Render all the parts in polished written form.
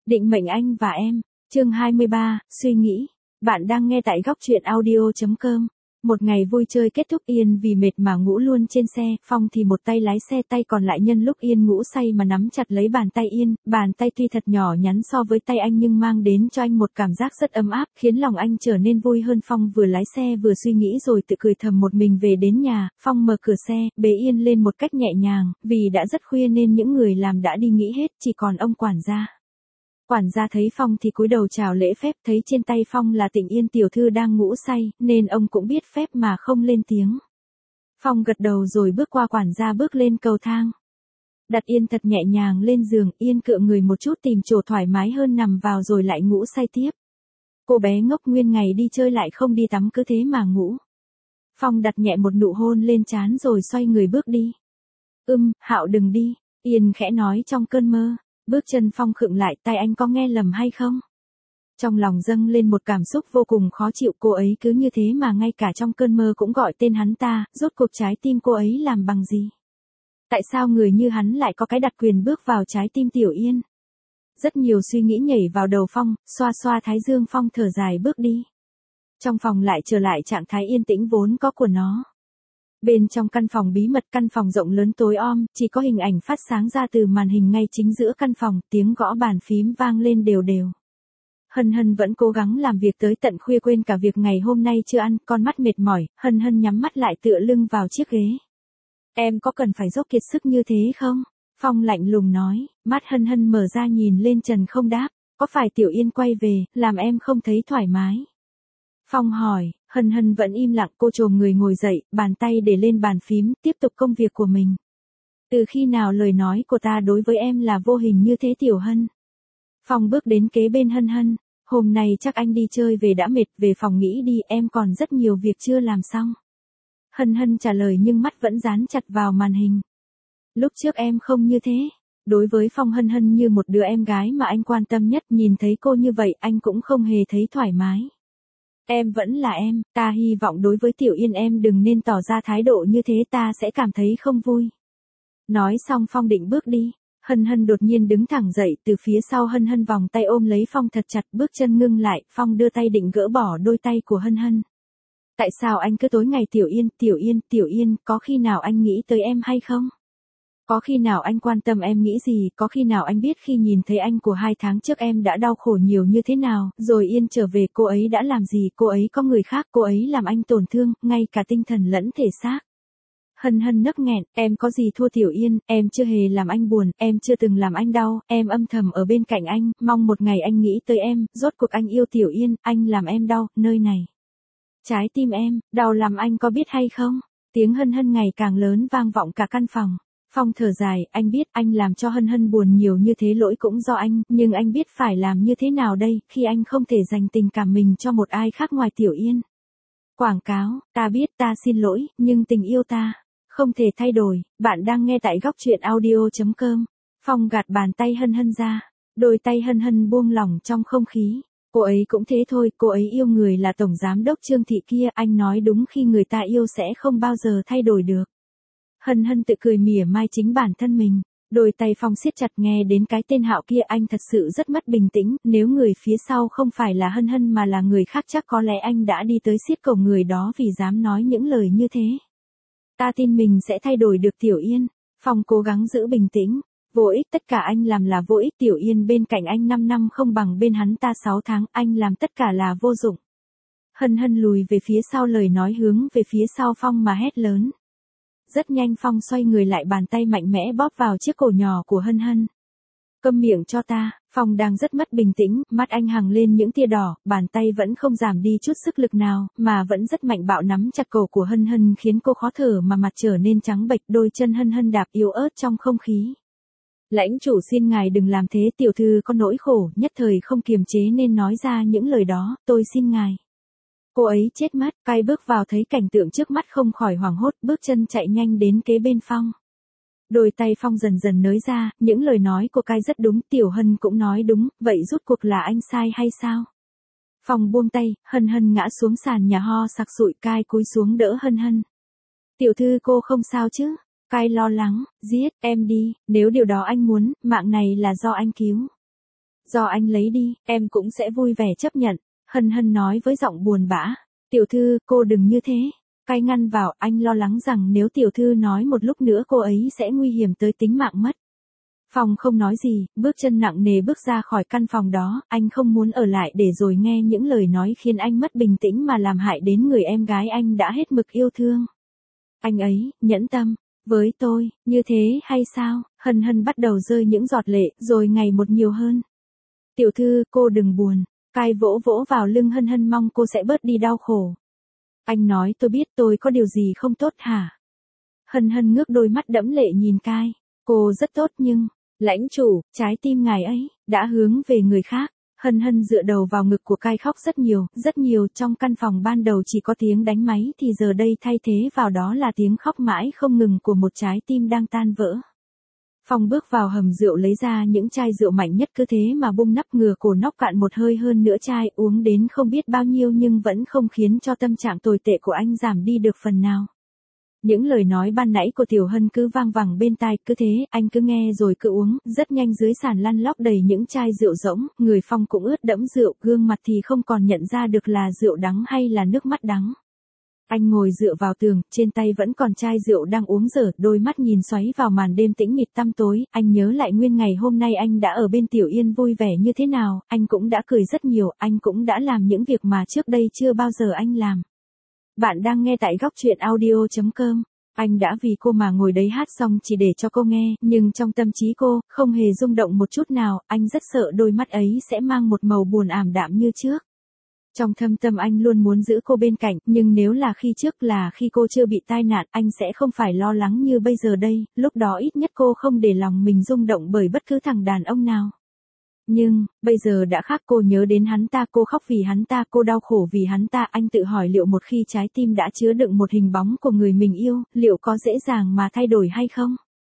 Định mệnh anh và em, chương 23, suy nghĩ. Bạn đang nghe tại góc truyện audio.com. Một ngày vui chơi kết thúc Yên vì mệt mà ngủ luôn trên xe, Phong thì một tay lái xe tay còn lại nhân lúc Yên ngủ say mà nắm chặt lấy bàn tay Yên, bàn tay tuy thật nhỏ nhắn so với tay anh nhưng mang đến cho anh một cảm giác rất ấm áp, khiến lòng anh trở nên vui hơn. Phong vừa lái xe vừa suy nghĩ rồi tự cười thầm một mình về đến nhà, Phong mở cửa xe, bế Yên lên một cách nhẹ nhàng, vì đã rất khuya nên những người làm đã đi nghỉ hết, chỉ còn ông quản gia. Quản gia thấy Phong thì cúi đầu chào lễ phép, thấy trên tay Phong là Tịnh Yên tiểu thư đang ngủ say, nên ông cũng biết phép mà không lên tiếng. Phong gật đầu rồi bước qua quản gia bước lên cầu thang. Đặt Yên thật nhẹ nhàng lên giường, Yên cựa người một chút tìm chỗ thoải mái hơn nằm vào rồi lại ngủ say tiếp. Cô bé ngốc nguyên ngày đi chơi lại không đi tắm cứ thế mà ngủ. Phong đặt nhẹ một nụ hôn lên trán rồi xoay người bước đi. Hạo đừng đi, Yên khẽ nói trong cơn mơ. Bước chân Phong khựng lại, tai anh có nghe lầm hay không? Trong lòng dâng lên một cảm xúc vô cùng khó chịu, cô ấy cứ như thế mà ngay cả trong cơn mơ cũng gọi tên hắn ta, rốt cuộc trái tim cô ấy làm bằng gì? Tại sao người như hắn lại có cái đặc quyền bước vào trái tim Tiểu Yên? Rất nhiều suy nghĩ nhảy vào đầu Phong, xoa xoa thái dương Phong thở dài bước đi. Trong phòng lại trở lại trạng thái yên tĩnh vốn có của nó. Bên trong căn phòng bí mật, căn phòng rộng lớn tối om, chỉ có hình ảnh phát sáng ra từ màn hình ngay chính giữa căn phòng, tiếng gõ bàn phím vang lên đều đều. Hân Hân vẫn cố gắng làm việc tới tận khuya quên cả việc ngày hôm nay chưa ăn, con mắt mệt mỏi, Hân Hân nhắm mắt lại tựa lưng vào chiếc ghế. Em có cần phải dốc kiệt sức như thế không? Phong lạnh lùng nói, mắt Hân Hân mở ra nhìn lên trần không đáp, có phải Tiểu Yên quay về, làm em không thấy thoải mái? Phong hỏi, Hân Hân vẫn im lặng, cô chồm người ngồi dậy, bàn tay để lên bàn phím, tiếp tục công việc của mình. Từ khi nào lời nói của ta đối với em là vô hình như thế Tiểu Hân? Phong bước đến kế bên Hân Hân, hôm nay chắc anh đi chơi về đã mệt, về phòng nghỉ đi, em còn rất nhiều việc chưa làm xong. Hân Hân trả lời nhưng mắt vẫn dán chặt vào màn hình. Lúc trước em không như thế. Đối với Phong, Hân Hân như một đứa em gái mà anh quan tâm nhất, nhìn thấy cô như vậy anh cũng không hề thấy thoải mái. Em vẫn là em, ta hy vọng đối với Tiểu Yên em đừng nên tỏ ra thái độ như thế, ta sẽ cảm thấy không vui. Nói xong Phong định bước đi, Hân Hân đột nhiên đứng thẳng dậy, từ phía sau Hân Hân vòng tay ôm lấy Phong thật chặt, bước chân ngưng lại, Phong đưa tay định gỡ bỏ đôi tay của Hân Hân. Tại sao anh cứ tối ngày Tiểu Yên, Tiểu Yên, Tiểu Yên, có khi nào anh nghĩ tới em hay không? Có khi nào anh quan tâm em nghĩ gì, có khi nào anh biết khi nhìn thấy anh của 2 tháng trước em đã đau khổ nhiều như thế nào, rồi Yên trở về cô ấy đã làm gì, cô ấy có người khác, cô ấy làm anh tổn thương, ngay cả tinh thần lẫn thể xác. Hân Hân nấc nghẹn, em có gì thua Tiểu Yên, em chưa hề làm anh buồn, em chưa từng làm anh đau, em âm thầm ở bên cạnh anh, mong một ngày anh nghĩ tới em, rốt cuộc anh yêu Tiểu Yên, anh làm em đau, nơi này. Trái tim em, đau làm anh có biết hay không? Tiếng Hân Hân ngày càng lớn vang vọng cả căn phòng. Phong thở dài, anh biết anh làm cho Hân Hân buồn nhiều như thế lỗi cũng do anh, nhưng anh biết phải làm như thế nào đây, khi anh không thể dành tình cảm mình cho một ai khác ngoài Tiểu Yên. Quảng cáo, ta biết ta xin lỗi, nhưng tình yêu ta không thể thay đổi. Bạn đang nghe tại góc truyện audio.com. Phong gạt bàn tay Hân Hân ra, đôi tay Hân Hân buông lỏng trong không khí. Cô ấy cũng thế thôi, cô ấy yêu người là tổng giám đốc Trương Thị kia, anh nói đúng, khi người ta yêu sẽ không bao giờ thay đổi được. Hân Hân tự cười mỉa mai chính bản thân mình, đôi tay Phong siết chặt, nghe đến cái tên Hạo kia anh thật sự rất mất bình tĩnh, nếu người phía sau không phải là Hân Hân mà là người khác chắc có lẽ anh đã đi tới xiết cổ người đó vì dám nói những lời như thế. Ta tin mình sẽ thay đổi được Tiểu Yên. Phong cố gắng giữ bình tĩnh. Vô ích, tất cả anh làm là vô ích, Tiểu Yên bên cạnh anh 5 năm không bằng bên hắn ta 6 tháng, anh làm tất cả là vô dụng. Hân Hân lùi về phía sau, lời nói hướng về phía sau Phong mà hét lớn. Rất nhanh Phong xoay người lại, bàn tay mạnh mẽ bóp vào chiếc cổ nhỏ của Hân Hân. Câm miệng cho ta, Phong đang rất mất bình tĩnh, mắt anh hằng lên những tia đỏ, bàn tay vẫn không giảm đi chút sức lực nào, mà vẫn rất mạnh bạo nắm chặt cổ của Hân Hân khiến cô khó thở mà mặt trở nên trắng bệch, đôi chân Hân Hân đạp yếu ớt trong không khí. Lãnh chủ xin ngài đừng làm thế, tiểu thư có nỗi khổ, nhất thời không kiềm chế nên nói ra những lời đó, tôi xin ngài. Cô ấy chết mất, cai bước vào thấy cảnh tượng trước mắt không khỏi hoảng hốt, bước chân chạy nhanh đến kế bên Phong. Đôi tay Phong dần dần nới ra, những lời nói của cai rất đúng, Tiểu Hân cũng nói đúng, vậy rút cuộc là anh sai hay sao? Phong buông tay, Hân Hân ngã xuống sàn nhà ho sặc sụi, cai cúi xuống đỡ Hân Hân. Tiểu thư cô không sao chứ? Cai lo lắng, giết em đi, nếu điều đó anh muốn, mạng này là do anh cứu. Do anh lấy đi, em cũng sẽ vui vẻ chấp nhận. Hân Hân nói với giọng buồn bã. Tiểu thư, cô đừng như thế. Cai ngăn vào, anh lo lắng rằng nếu tiểu thư nói một lúc nữa cô ấy sẽ nguy hiểm tới tính mạng mất. Phong không nói gì, bước chân nặng nề bước ra khỏi căn phòng đó, anh không muốn ở lại để rồi nghe những lời nói khiến anh mất bình tĩnh mà làm hại đến người em gái anh đã hết mực yêu thương. Anh ấy, nhẫn tâm, với tôi, như thế hay sao? Hân Hân bắt đầu rơi những giọt lệ, rồi ngày một nhiều hơn. Tiểu thư, cô đừng buồn. Cai vỗ vỗ vào lưng Hân Hân mong cô sẽ bớt đi đau khổ. Anh nói tôi biết tôi có điều gì không tốt hả? Hân Hân ngước đôi mắt đẫm lệ nhìn Cai. Cô rất tốt nhưng, lãnh chủ, trái tim ngài ấy, đã hướng về người khác. Hân Hân dựa đầu vào ngực của Cai khóc rất nhiều trong căn phòng ban đầu chỉ có tiếng đánh máy thì giờ đây thay thế vào đó là tiếng khóc mãi không ngừng của một trái tim đang tan vỡ. Phong bước vào hầm rượu lấy ra những chai rượu mạnh nhất cứ thế mà bung nắp ngửa cổ nóc cạn một hơi hơn nữa chai uống đến không biết bao nhiêu nhưng vẫn không khiến cho tâm trạng tồi tệ của anh giảm đi được phần nào. Những lời nói ban nãy của Tiểu Hân cứ vang vẳng bên tai, cứ thế, anh cứ nghe rồi cứ uống, rất nhanh dưới sàn lăn lóc đầy những chai rượu rỗng, người Phong cũng ướt đẫm rượu, gương mặt thì không còn nhận ra được là rượu đắng hay là nước mắt đắng. Anh ngồi dựa vào tường, trên tay vẫn còn chai rượu đang uống dở, đôi mắt nhìn xoáy vào màn đêm tĩnh mịt tăm tối, anh nhớ lại nguyên ngày hôm nay anh đã ở bên Tiểu Yên vui vẻ như thế nào, anh cũng đã cười rất nhiều, anh cũng đã làm những việc mà trước đây chưa bao giờ anh làm. Bạn đang nghe tại góc truyện audio.com. Anh đã vì cô mà ngồi đấy hát xong chỉ để cho cô nghe, nhưng trong tâm trí cô, không hề rung động một chút nào, anh rất sợ đôi mắt ấy sẽ mang một màu buồn ảm đạm như trước. Trong thâm tâm anh luôn muốn giữ cô bên cạnh, nhưng nếu là khi trước là khi cô chưa bị tai nạn, anh sẽ không phải lo lắng như bây giờ đây, lúc đó ít nhất cô không để lòng mình rung động bởi bất cứ thằng đàn ông nào. Nhưng, bây giờ đã khác, cô nhớ đến hắn ta, cô khóc vì hắn ta, cô đau khổ vì hắn ta, anh tự hỏi liệu một khi trái tim đã chứa đựng một hình bóng của người mình yêu, liệu có dễ dàng mà thay đổi hay không?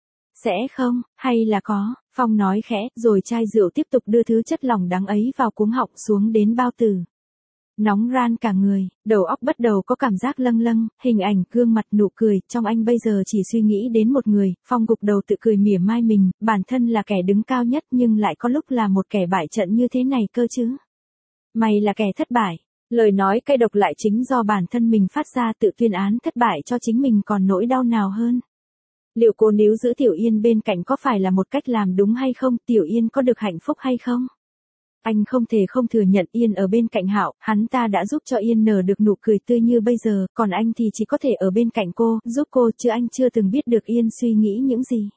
Sẽ không, hay là có, Phong nói khẽ, rồi chai rượu tiếp tục đưa thứ chất lỏng đắng ấy vào cuống họng xuống đến bao tử. Nóng ran cả người, đầu óc bắt đầu có cảm giác lâng lâng, hình ảnh, gương mặt, nụ cười, trong anh bây giờ chỉ suy nghĩ đến một người, Phong gục đầu tự cười mỉa mai mình, bản thân là kẻ đứng cao nhất nhưng lại có lúc là một kẻ bại trận như thế này cơ chứ. Mày là kẻ thất bại, lời nói cay độc lại chính do bản thân mình phát ra, tự tuyên án thất bại cho chính mình còn nỗi đau nào hơn. Liệu cô níu giữ Tiểu Yên bên cạnh có phải là một cách làm đúng hay không, Tiểu Yên có được hạnh phúc hay không? Anh không thể không thừa nhận Yên ở bên cạnh Hạo, hắn ta đã giúp cho Yên nở được nụ cười tươi như bây giờ, còn anh thì chỉ có thể ở bên cạnh cô, giúp cô, chứ anh chưa từng biết được Yên suy nghĩ những gì.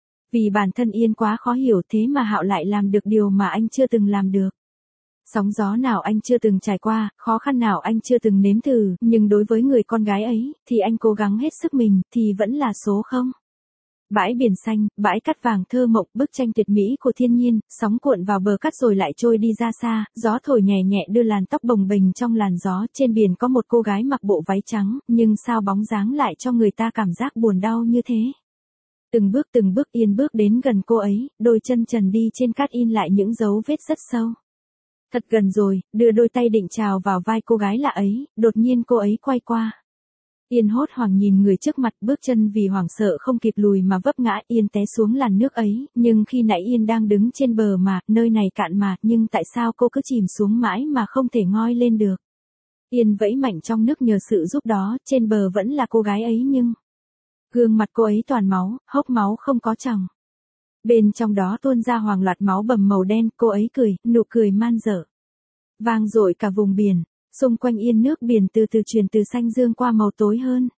Vì bản thân Yên quá khó hiểu thế mà Hạo lại làm được điều mà anh chưa từng làm được. Sóng gió nào anh chưa từng trải qua, khó khăn nào anh chưa từng nếm thử, nhưng đối với người con gái ấy, thì anh cố gắng hết sức mình, thì vẫn là số không. Bãi biển xanh, bãi cát vàng thơ mộng, bức tranh tuyệt mỹ của thiên nhiên, sóng cuộn vào bờ cát rồi lại trôi đi ra xa, gió thổi nhẹ nhẹ đưa làn tóc bồng bềnh trong làn gió, trên biển có một cô gái mặc bộ váy trắng, nhưng sao bóng dáng lại cho người ta cảm giác buồn đau như thế. Từng bước Yên bước đến gần cô ấy, đôi chân trần đi trên cát in lại những dấu vết rất sâu. Thật gần rồi, đưa đôi tay định trào vào vai cô gái lạ ấy, đột nhiên cô ấy quay qua. Yên hốt hoảng nhìn người trước mặt, bước chân vì hoảng sợ không kịp lùi mà vấp ngã, Yên té xuống làn nước ấy, nhưng khi nãy Yên đang đứng trên bờ mà, nơi này cạn mà, nhưng tại sao cô cứ chìm xuống mãi mà không thể ngoi lên được? Yên vẫy mạnh trong nước nhờ sự giúp đó, trên bờ vẫn là cô gái ấy nhưng gương mặt cô ấy toàn máu, hốc máu không có tròng. Bên trong đó tuôn ra hàng loạt máu bầm màu đen, cô ấy cười, nụ cười man dở. Vang dội cả vùng biển. Xung quanh Yên nước biển từ từ chuyển từ xanh dương qua màu tối hơn.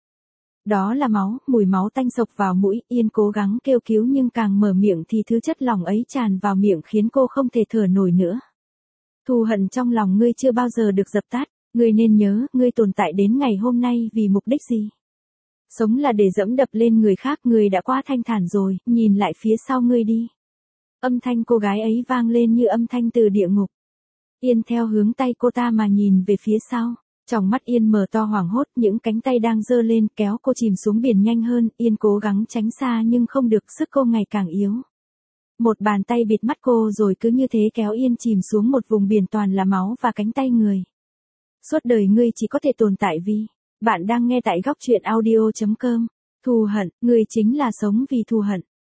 Đó là máu, mùi máu tanh sộc vào mũi, Yên cố gắng kêu cứu nhưng càng mở miệng thì thứ chất lỏng ấy tràn vào miệng khiến cô không thể thở nổi nữa. Thù hận trong lòng ngươi chưa bao giờ được dập tắt, ngươi nên nhớ, ngươi tồn tại đến ngày hôm nay vì mục đích gì? Sống là để dẫm đập lên người khác, ngươi đã quá thanh thản rồi, nhìn lại phía sau ngươi đi. Âm thanh cô gái ấy vang lên như âm thanh từ địa ngục. Yên theo hướng tay cô ta mà nhìn về phía sau, tròng mắt Yên mở to hoảng hốt, những cánh tay đang giơ lên kéo cô chìm xuống biển nhanh hơn, Yên cố gắng tránh xa nhưng không được, sức cô ngày càng yếu. Một bàn tay bịt mắt cô rồi cứ như thế kéo Yên chìm xuống một vùng biển toàn là máu và cánh tay người. Suốt đời ngươi chỉ có thể tồn tại vì, bạn đang nghe tại góc truyện audio.com, thù hận, ngươi chính là sống vì thù hận.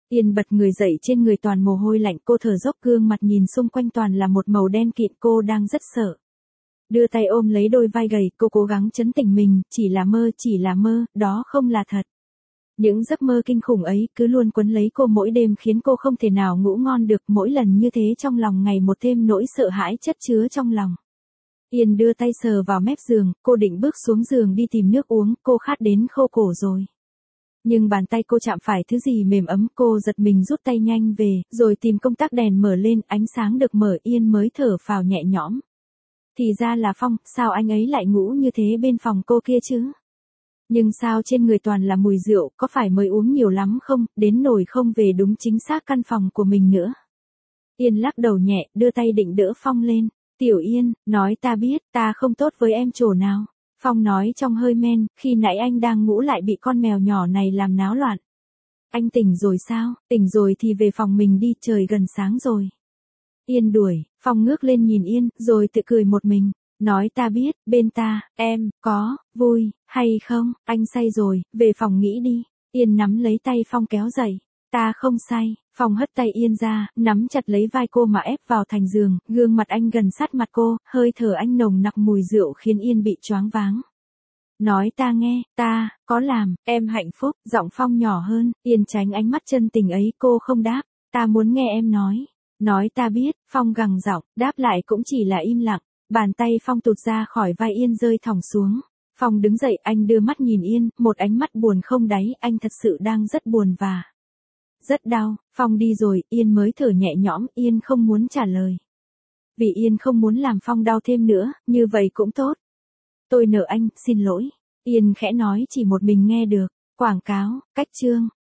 Yên bật người dậy, trên người toàn mồ hôi lạnh, cô thở dốc, gương mặt nhìn xung quanh toàn là một màu đen kịt, cô đang rất sợ. Đưa tay ôm lấy đôi vai gầy, cô cố gắng trấn tĩnh mình, chỉ là mơ, đó không là thật. Những giấc mơ kinh khủng ấy cứ luôn quấn lấy cô mỗi đêm, khiến cô không thể nào ngủ ngon được, mỗi lần như thế trong lòng ngày một thêm nỗi sợ hãi chất chứa trong lòng. Yên đưa tay sờ vào mép giường, cô định bước xuống giường đi tìm nước uống, cô khát đến khô cổ rồi. Nhưng bàn tay cô chạm phải thứ gì mềm ấm, cô giật mình rút tay nhanh về, rồi tìm công tắc đèn mở lên, ánh sáng được mở, Yên mới thở phào nhẹ nhõm. Thì ra là Phong, sao anh ấy lại ngủ như thế bên phòng cô kia chứ? Nhưng sao trên người toàn là mùi rượu, có phải mới uống nhiều lắm không, đến nỗi không về đúng chính xác căn phòng của mình nữa. Yên lắc đầu nhẹ, đưa tay định đỡ Phong lên. Tiểu Yên, nói ta biết, ta không tốt với em chỗ nào. Phong nói trong hơi men, khi nãy anh đang ngủ lại bị con mèo nhỏ này làm náo loạn. Anh tỉnh rồi sao? Tỉnh rồi thì về phòng mình đi, trời gần sáng rồi. Yên đuổi, Phong ngước lên nhìn Yên, rồi tự cười một mình. Nói ta biết, bên ta, em, có, vui, hay không, anh say rồi, về phòng nghĩ đi. Yên nắm lấy tay Phong kéo dậy. Ta không say. Phong hất tay Yên ra, nắm chặt lấy vai cô mà ép vào thành giường, gương mặt anh gần sát mặt cô, hơi thở anh nồng nặc mùi rượu khiến Yên bị choáng váng. Nói ta nghe, ta, có làm, em hạnh phúc, giọng Phong nhỏ hơn, Yên tránh ánh mắt chân tình ấy, cô không đáp, ta muốn nghe em nói. Nói ta biết, Phong gằn giọng, đáp lại cũng chỉ là im lặng, bàn tay Phong tụt ra khỏi vai Yên rơi thõng xuống. Phong đứng dậy, anh đưa mắt nhìn Yên, một ánh mắt buồn không đáy, anh thật sự đang rất buồn và rất đau. Phong đi rồi, Yên mới thở nhẹ nhõm, Yên không muốn trả lời. Vì Yên không muốn làm Phong đau thêm nữa, như vậy cũng tốt. Tôi nợ anh, xin lỗi. Yên khẽ nói chỉ một mình nghe được. Quảng cáo, cách chương.